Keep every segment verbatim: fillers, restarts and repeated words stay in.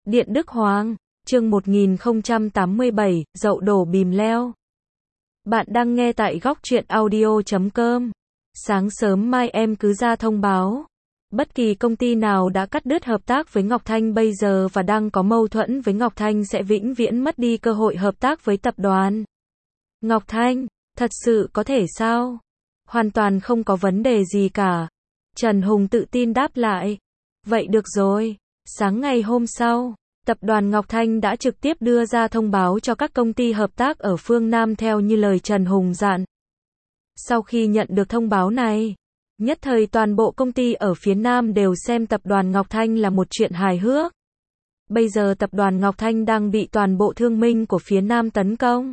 Điện Đức Hoàng, chương một nghìn không trăm tám mươi bảy, dậu đổ bìm leo. Bạn đang nghe tại góc truyện audio chấm com. Sáng sớm mai em cứ ra thông báo. Bất kỳ công ty nào đã cắt đứt hợp tác với Ngọc Thanh bây giờ và đang có mâu thuẫn với Ngọc Thanh sẽ vĩnh viễn mất đi cơ hội hợp tác với tập đoàn. Ngọc Thanh, thật sự có thể sao? Hoàn toàn không có vấn đề gì cả. Trần Hùng tự tin đáp lại. Vậy được rồi. Sáng ngày hôm sau, tập đoàn Ngọc Thanh đã trực tiếp đưa ra thông báo cho các công ty hợp tác ở phương Nam theo như lời Trần Hùng dặn. Sau khi nhận được thông báo này, nhất thời toàn bộ công ty ở phía Nam đều xem tập đoàn Ngọc Thanh là một chuyện hài hước. Bây giờ tập đoàn Ngọc Thanh đang bị toàn bộ thương minh của phía Nam tấn công.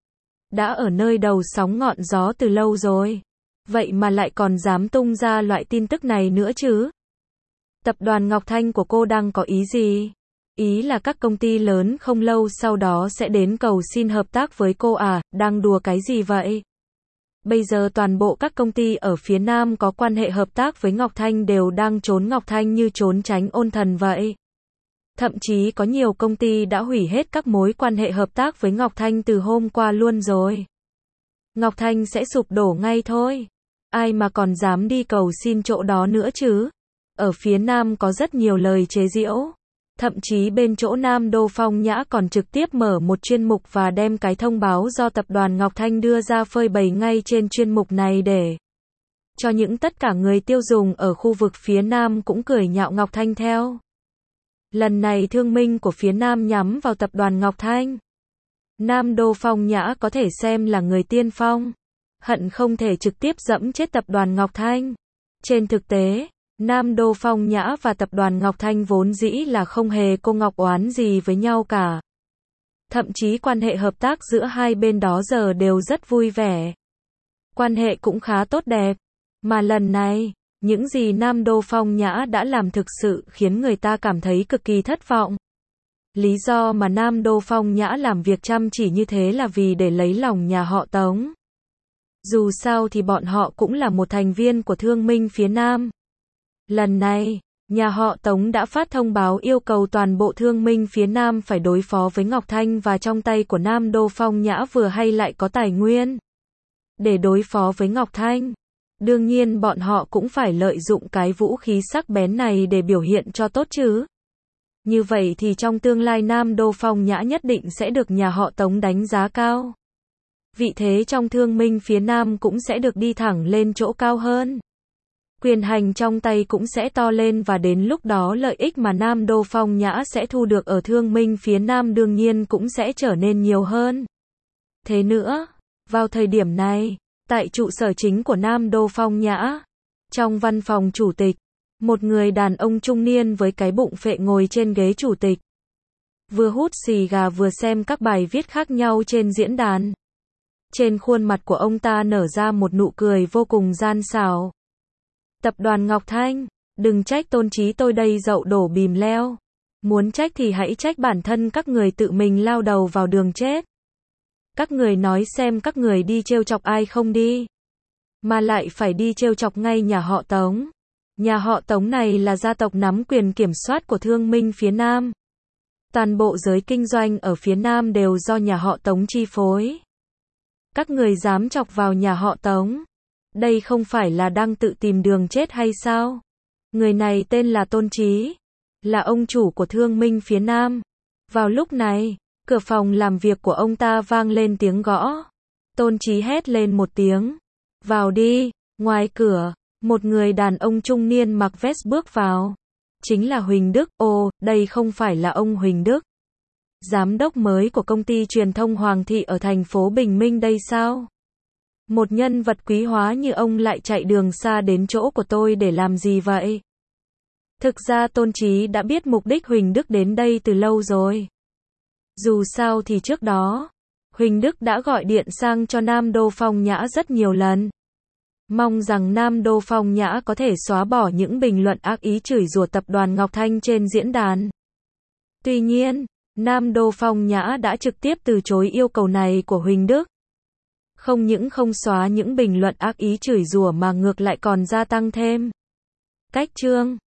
Đã ở nơi đầu sóng ngọn gió từ lâu rồi. Vậy mà lại còn dám tung ra loại tin tức này nữa chứ? Tập đoàn Ngọc Thanh của cô đang có ý gì? Ý là các công ty lớn không lâu sau đó sẽ đến cầu xin hợp tác với cô à, đang đùa cái gì vậy? Bây giờ toàn bộ các công ty ở phía Nam có quan hệ hợp tác với Ngọc Thanh đều đang trốn Ngọc Thanh như trốn tránh ôn thần vậy. Thậm chí có nhiều công ty đã hủy hết các mối quan hệ hợp tác với Ngọc Thanh từ hôm qua luôn rồi. Ngọc Thanh sẽ sụp đổ ngay thôi. Ai mà còn dám đi cầu xin chỗ đó nữa chứ? Ở phía Nam có rất nhiều lời chế giễu. Thậm chí bên chỗ Nam Đô Phong Nhã còn trực tiếp mở một chuyên mục và đem cái thông báo do tập đoàn Ngọc Thanh đưa ra phơi bày ngay trên chuyên mục này để cho những tất cả người tiêu dùng ở khu vực phía Nam cũng cười nhạo Ngọc Thanh theo. Lần này thương minh của phía Nam nhắm vào tập đoàn Ngọc Thanh. Nam Đô Phong Nhã có thể xem là người tiên phong. Hận không thể trực tiếp dẫm chết tập đoàn Ngọc Thanh. Trên thực tế, Nam Đô Phong Nhã và tập đoàn Ngọc Thanh vốn dĩ là không hề cô ngọc oán gì với nhau cả. Thậm chí quan hệ hợp tác giữa hai bên đó giờ đều rất vui vẻ. Quan hệ cũng khá tốt đẹp. Mà lần này, những gì Nam Đô Phong Nhã đã làm thực sự khiến người ta cảm thấy cực kỳ thất vọng. Lý do mà Nam Đô Phong Nhã làm việc chăm chỉ như thế là vì để lấy lòng nhà họ Tống. Dù sao thì bọn họ cũng là một thành viên của thương minh phía Nam. Lần này, nhà họ Tống đã phát thông báo yêu cầu toàn bộ thương minh phía Nam phải đối phó với Ngọc Thanh và trong tay của Nam Đô Phong Nhã vừa hay lại có tài nguyên để đối phó với Ngọc Thanh. Đương nhiên bọn họ cũng phải lợi dụng cái vũ khí sắc bén này để biểu hiện cho tốt chứ. Như vậy thì trong tương lai Nam Đô Phong Nhã nhất định sẽ được nhà họ Tống đánh giá cao. Vị thế trong thương minh phía Nam cũng sẽ được đi thẳng lên chỗ cao hơn. Quyền hành trong tay cũng sẽ to lên và đến lúc đó lợi ích mà Nam Đô Phong Nhã sẽ thu được ở thương minh phía Nam đương nhiên cũng sẽ trở nên nhiều hơn. Thế nữa, vào thời điểm này, tại trụ sở chính của Nam Đô Phong Nhã, trong văn phòng chủ tịch, một người đàn ông trung niên với cái bụng phệ ngồi trên ghế chủ tịch. Vừa hút xì gà vừa xem các bài viết khác nhau trên diễn đàn. Trên khuôn mặt của ông ta nở ra một nụ cười vô cùng gian xảo. Tập đoàn Ngọc Thanh, đừng trách Tôn Chí tôi đây dậu đổ bìm leo. Muốn trách thì hãy trách bản thân các người tự mình lao đầu vào đường chết. Các người nói xem các người đi trêu chọc ai không đi. Mà lại phải đi trêu chọc ngay nhà họ Tống. Nhà họ Tống này là gia tộc nắm quyền kiểm soát của thương minh phía Nam. Toàn bộ giới kinh doanh ở phía Nam đều do nhà họ Tống chi phối. Các người dám chọc vào nhà họ Tống. Đây không phải là đang tự tìm đường chết hay sao? Người này tên là Tôn Chí, là ông chủ của thương minh phía Nam. Vào lúc này, cửa phòng làm việc của ông ta vang lên tiếng gõ. Tôn Chí hét lên một tiếng. Vào đi. Ngoài cửa, một người đàn ông trung niên mặc vest bước vào. Chính là Huỳnh Đức. Ồ, đây không phải là ông Huỳnh Đức, giám đốc mới của công ty truyền thông Hoàng Thị ở thành phố Bình Minh đây sao? Một nhân vật quý hóa như ông lại chạy đường xa đến chỗ của tôi để làm gì vậy? Thực ra Tôn Chí đã biết mục đích Huỳnh Đức đến đây từ lâu rồi. Dù sao thì trước đó, Huỳnh Đức đã gọi điện sang cho Nam Đô Phong Nhã rất nhiều lần. Mong rằng Nam Đô Phong Nhã có thể xóa bỏ những bình luận ác ý chửi rủa tập đoàn Ngọc Thanh trên diễn đàn. Tuy nhiên, Nam Đô Phong Nhã đã trực tiếp từ chối yêu cầu này của Huỳnh Đức. Không những không xóa những bình luận ác ý chửi rủa mà ngược lại còn gia tăng thêm. Cách chương